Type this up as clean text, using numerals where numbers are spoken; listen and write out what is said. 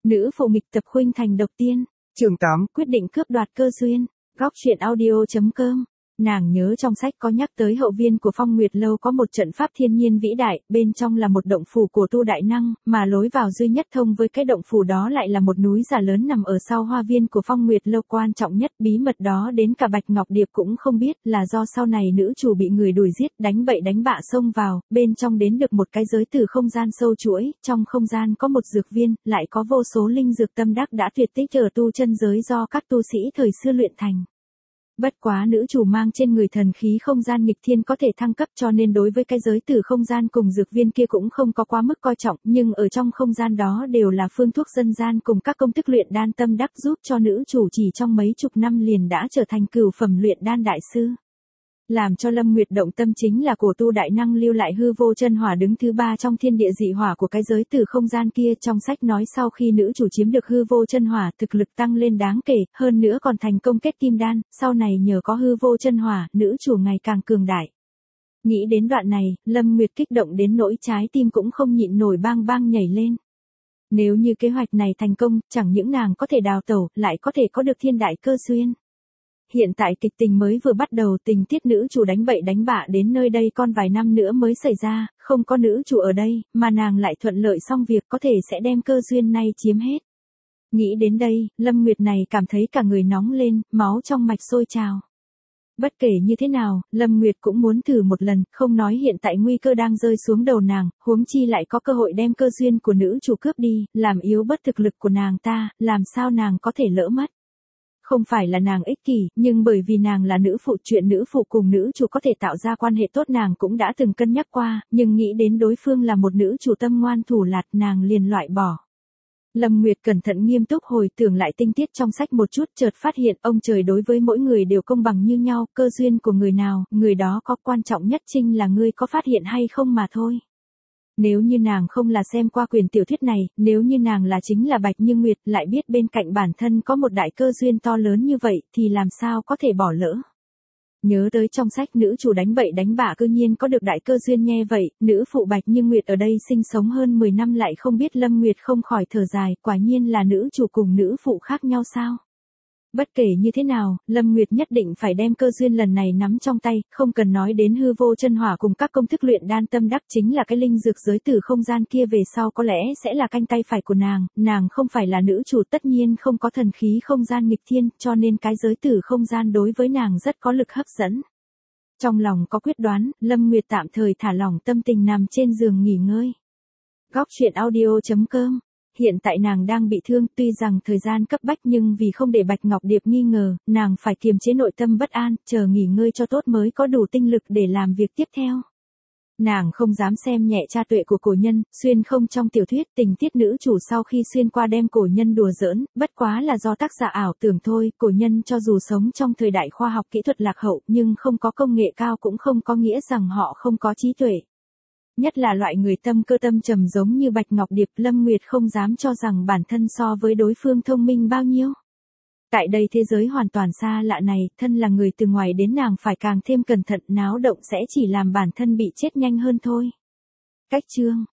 Nữ phụ nghịch tập khuynh thành độc tiên. Chương 8. Quyết định cướp đoạt cơ duyên. Góc truyện audio.com. Nàng nhớ trong sách có nhắc tới hậu viên của Phong Nguyệt Lâu có một trận pháp thiên nhiên vĩ đại, bên trong là một động phủ của tu đại năng, mà lối vào duy nhất thông với cái động phủ đó lại là một núi giả lớn nằm ở sau hoa viên của Phong Nguyệt Lâu. Quan trọng nhất, bí mật đó đến cả Bạch Ngọc Điệp cũng không biết, là do sau này nữ chủ bị người đuổi giết, đánh bậy đánh bạ xông vào, bên trong đến được một cái giới tử không gian sâu chuỗi, trong không gian có một dược viên, lại có vô số linh dược tâm đắc đã tuyệt tích ở tu chân giới do các tu sĩ thời xưa luyện thành. Bất quá nữ chủ mang trên người thần khí không gian nghịch thiên có thể thăng cấp, cho nên đối với cái giới tử không gian cùng dược viên kia cũng không có quá mức coi trọng, nhưng ở trong không gian đó đều là phương thuốc dân gian cùng các công thức luyện đan tâm đắc giúp cho nữ chủ chỉ trong mấy chục năm liền đã trở thành cửu phẩm luyện đan đại sư. Làm cho Lâm Nguyệt động tâm chính là cổ tu đại năng lưu lại hư vô chân hỏa đứng thứ 3 trong thiên địa dị hỏa của cái giới tử không gian kia. Trong sách nói sau khi nữ chủ chiếm được hư vô chân hỏa, thực lực tăng lên đáng kể, hơn nữa còn thành công kết kim đan, sau này nhờ có hư vô chân hỏa, nữ chủ ngày càng cường đại. Nghĩ đến đoạn này, Lâm Nguyệt kích động đến nỗi trái tim cũng không nhịn nổi bang bang nhảy lên. Nếu như kế hoạch này thành công, chẳng những nàng có thể đào tẩu, lại có thể có được thiên đại cơ duyên. Hiện tại kịch tình mới vừa bắt đầu, tình tiết nữ chủ đánh bậy đánh bạ đến nơi đây còn vài năm nữa mới xảy ra, không có nữ chủ ở đây, mà nàng lại thuận lợi xong việc có thể sẽ đem cơ duyên này chiếm hết. Nghĩ đến đây, Lâm Nguyệt này cảm thấy cả người nóng lên, máu trong mạch sôi trào. Bất kể như thế nào, Lâm Nguyệt cũng muốn thử một lần, không nói hiện tại nguy cơ đang rơi xuống đầu nàng, huống chi lại có cơ hội đem cơ duyên của nữ chủ cướp đi, làm yếu bớt thực lực của nàng ta, làm sao nàng có thể lỡ mất. Không phải là nàng ích kỷ, nhưng bởi vì nàng là nữ phụ, chuyện nữ phụ cùng nữ chủ có thể tạo ra quan hệ tốt nàng cũng đã từng cân nhắc qua, nhưng nghĩ đến đối phương là một nữ chủ tâm ngoan thủ lạt, nàng liền loại bỏ. Lâm Nguyệt cẩn thận nghiêm túc hồi tưởng lại tinh tiết trong sách một chút, chợt phát hiện ông trời đối với mỗi người đều công bằng như nhau, cơ duyên của người nào, người đó có, quan trọng nhất chính là ngươi có phát hiện hay không mà thôi. Nếu như nàng không là xem qua quyển tiểu thuyết này, nếu như nàng là chính là Bạch Như Nguyệt, lại biết bên cạnh bản thân có một đại cơ duyên to lớn như vậy, thì làm sao có thể bỏ lỡ. Nhớ tới trong sách nữ chủ đánh bậy đánh bạ cư nhiên có được đại cơ duyên, nghe vậy, nữ phụ Bạch Như Nguyệt ở đây sinh sống hơn 10 năm lại không biết, Lâm Nguyệt không khỏi thở dài, quả nhiên là nữ chủ cùng nữ phụ khác nhau sao. Bất kể như thế nào, Lâm Nguyệt nhất định phải đem cơ duyên lần này nắm trong tay, không cần nói đến hư vô chân hỏa cùng các công thức luyện đan tâm đắc, chính là cái linh dược giới tử không gian kia về sau có lẽ sẽ là canh tay phải của nàng không phải là nữ chủ, tất nhiên không có thần khí không gian nghịch thiên, cho nên cái giới tử không gian đối với nàng rất có lực hấp dẫn. Trong lòng có quyết đoán, Lâm Nguyệt tạm thời thả lỏng tâm tình nằm trên giường nghỉ ngơi. Góc truyện audio.com. Hiện tại nàng đang bị thương, tuy rằng thời gian cấp bách nhưng vì không để Bạch Ngọc Điệp nghi ngờ, nàng phải kiềm chế nội tâm bất an, chờ nghỉ ngơi cho tốt mới có đủ tinh lực để làm việc tiếp theo. Nàng không dám xem nhẹ cha tuệ của cổ nhân, xuyên không trong tiểu thuyết tình tiết nữ chủ sau khi xuyên qua đem cổ nhân đùa giỡn, bất quá là do tác giả ảo tưởng thôi, cổ nhân cho dù sống trong thời đại khoa học kỹ thuật lạc hậu nhưng không có công nghệ cao cũng không có nghĩa rằng họ không có trí tuệ. Nhất là loại người tâm cơ tâm trầm giống như Bạch Ngọc Điệp, Lâm Nguyệt không dám cho rằng bản thân so với đối phương thông minh bao nhiêu. Tại đây thế giới hoàn toàn xa lạ này, thân là người từ ngoài đến nàng phải càng thêm cẩn thận, náo động sẽ chỉ làm bản thân bị chết nhanh hơn thôi. Cách chương